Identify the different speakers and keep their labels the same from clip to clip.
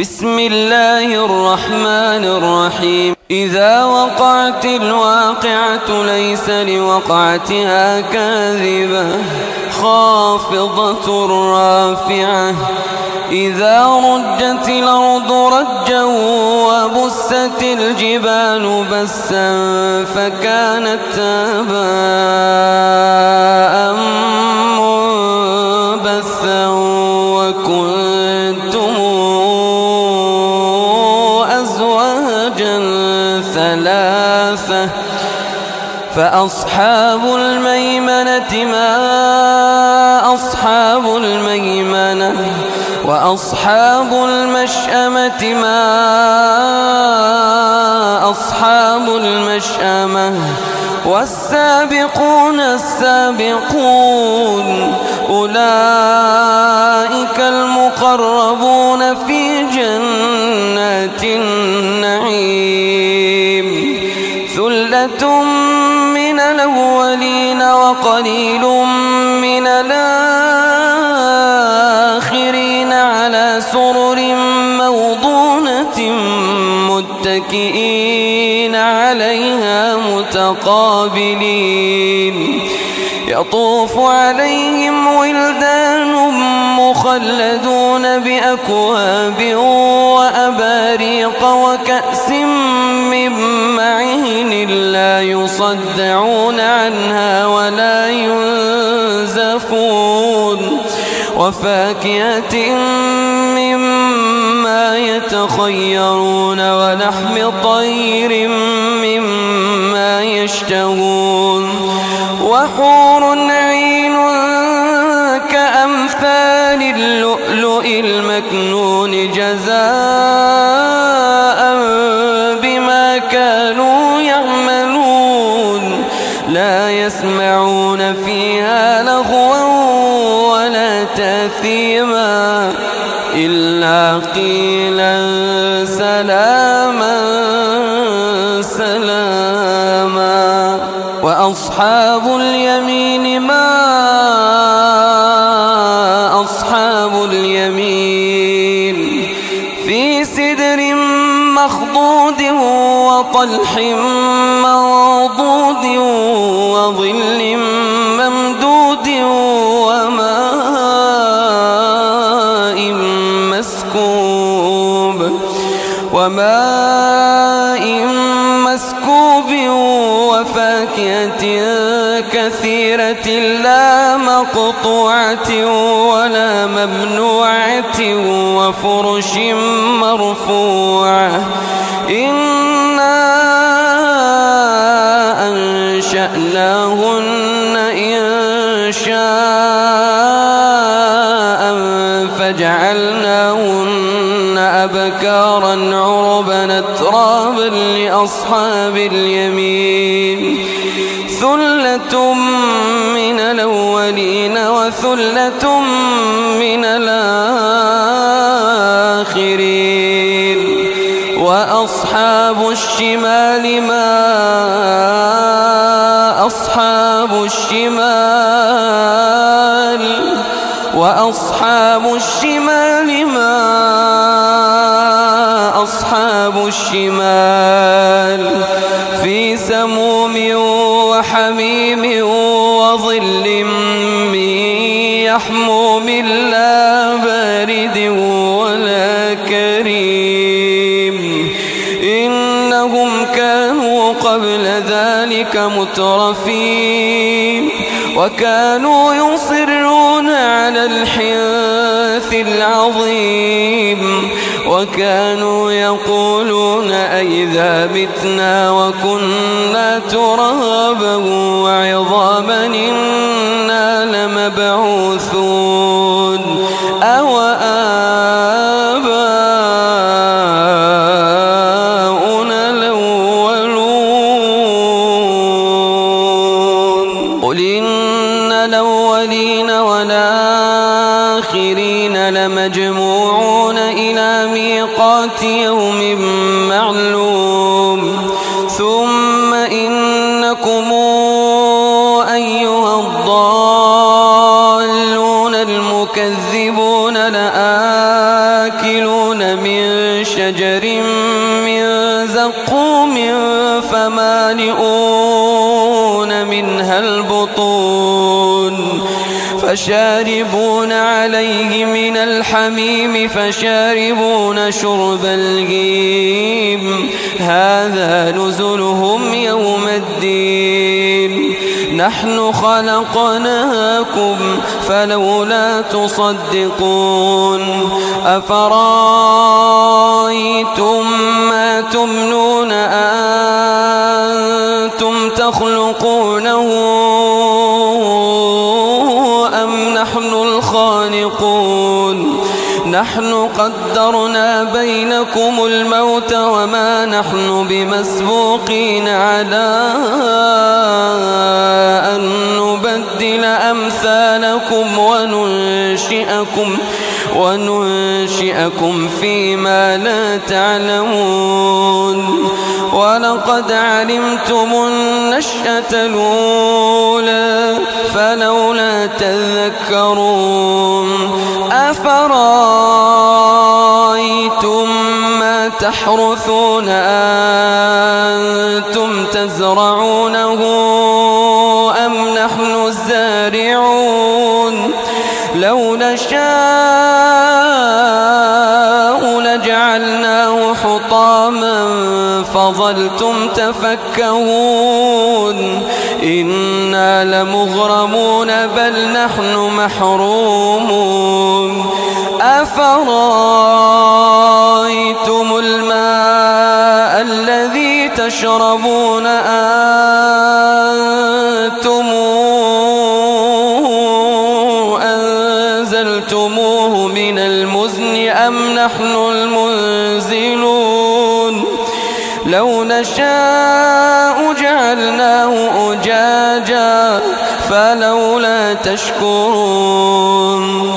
Speaker 1: بسم الله الرحمن الرحيم إذا وقعت الواقعة ليس لوقعتها كاذبة خافضة رافعة إذا رجت الأرض رجا وبست الجبال بسا فكانت هباء منبثا وكنتم أزواجا ثلاثة فأصحاب الميمنة ما أصحاب الميمنة وأصحاب المشأمة ما أصحاب المشأمة والسابقون السابقون أولئك المقربون في جنات النعيم ثلة من الأولين وقليل من الآخرين على سرر موضونة متكئين عليها متقابلين يطوف عليهم ولدان مخلدون بأكواب وأباريق وكأس من معين لا يصدعون عنها ولا ينزفون وفاكهة مما يتخيرون ولحم طير مما يشتهون وحور عين كأمثال اللؤلؤ المكنون جزاء بما كانوا يعملون لا يسمعون فيها لغوا ولا تأثيما إلا قيلا سلاما سلاما وأصحاب اليمين ما أصحاب اليمين في سدر مخضود وطلح منضود وظل ممدود وماء مسكوب وفاكهة كثيرة لا مقطوعة ولا ممنوعة وفرش مرفوعة إنا أنشأناهن إنشاء فجعلناهن أبكارا عربا أترابا لأصحاب اليمين ثلة من الأولين وثلة من الآخرين وأصحاب الشمال ما أصحاب الشمال وأصحاب الشمال ما أصحاب الشمال في سموم وحميم وظل من يحموم لا بارد ولا كريم إنهم كانوا قبل ذلك مترفين وكانوا يصرون على الحنث العظيم وكانوا يقولون أئذا متنا وكنا ترابا وعظاما إنا لمبعوثون أو آباؤنا الأولون قل إن الأولين والآخرين لمجموعون إلى ميقات يوم معلوم ثم إنكم أيها الضالون المكذبون لآكلون من شجر من زقوم فمالئون منها البطون فشاربون عليه من الحميم فشاربون شرب الهيم هذا نزلهم يوم الدين نحن خلقناكم فلولا تصدقون أفرأيتم ما تمنون أنتم تخلقونه أم نحن الخالقون نحن قدرنا بينكم الموت وما نحن بمسبوقين على أن نبدل أمثالكم وننشئكم فيما لا تعلمون ولقد علمتم النشأة الأولى فلولا تذكرون أفرأيتم ما تحرثون أنتم تزرعونه أم نحن الزارعون لو نشاء لجعلناه حطاما فظلتم تفكهون إنا لمغرمون بل نحن محرومون أفرأيتم الماء الذي تشربون أنتم أنزلتموه من المزن أم نحن المنزلون لو نشاء جعلناه أجاجا فلولا تشكرون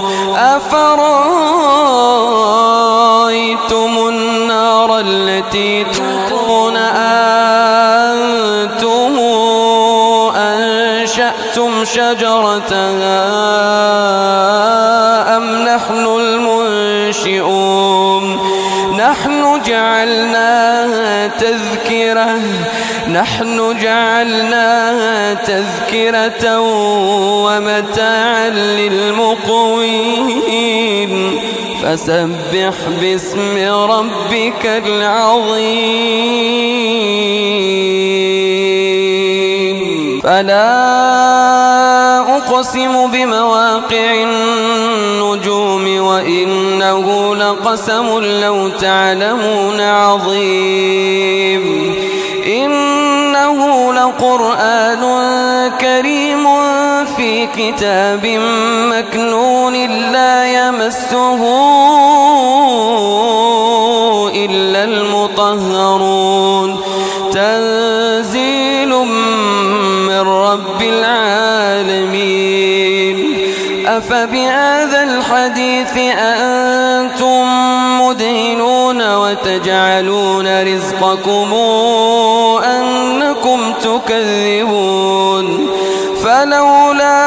Speaker 1: أفرأيتم النار التي تورون أنتم أنشأتم شجرتها أم نحن المنشئون نحن جعلناها تذكرة ومتاعا للمقوين فسبح باسم ربك العظيم فلا أقسم بمواقع النجوم وإنه لقسم لو تعلمون عظيم إنه لقرآن كريم في كتاب مكنون لا يمسه إلا المطهرون تنزيل من رب العالمين أفبهذا الحديث أنتم مدهنون وتجعلون رزقكم أنكم تكذبون فلولا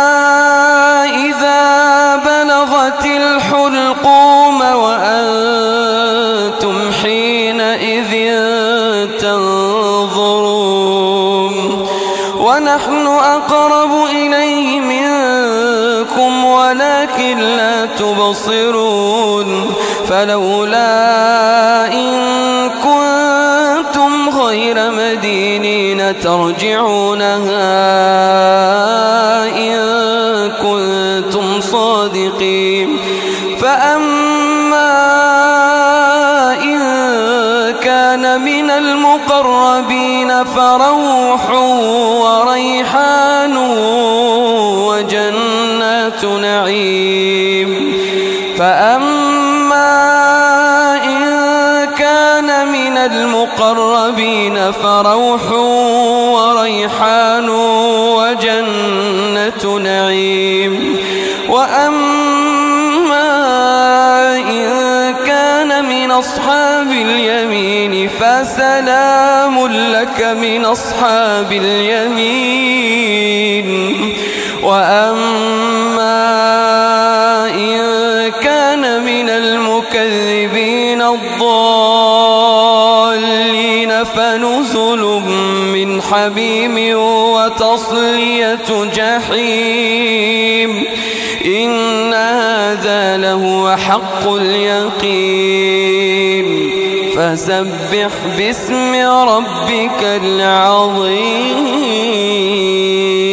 Speaker 1: إذا بلغت الحلقوم وأنتم حينئذ تنظرون ونحن أقرب إليه منكم ولكن لا تبصرون فلولا إن كنتم غير مدينين ترجعونها إن كنتم صادقين فأما إن كان من المقربين فروح وريحان وجنات نعيم فأما إن كان من المقربين فروح وريحان وجنة نعيم وأما إن كان من أصحاب اليمين فسلام لك من أصحاب اليمين وأما إن كان من المكذبين الضالين فنزل من حميم وتصلية جحيم إن هذا لهو حق اليقين فسبح باسم ربك العظيم.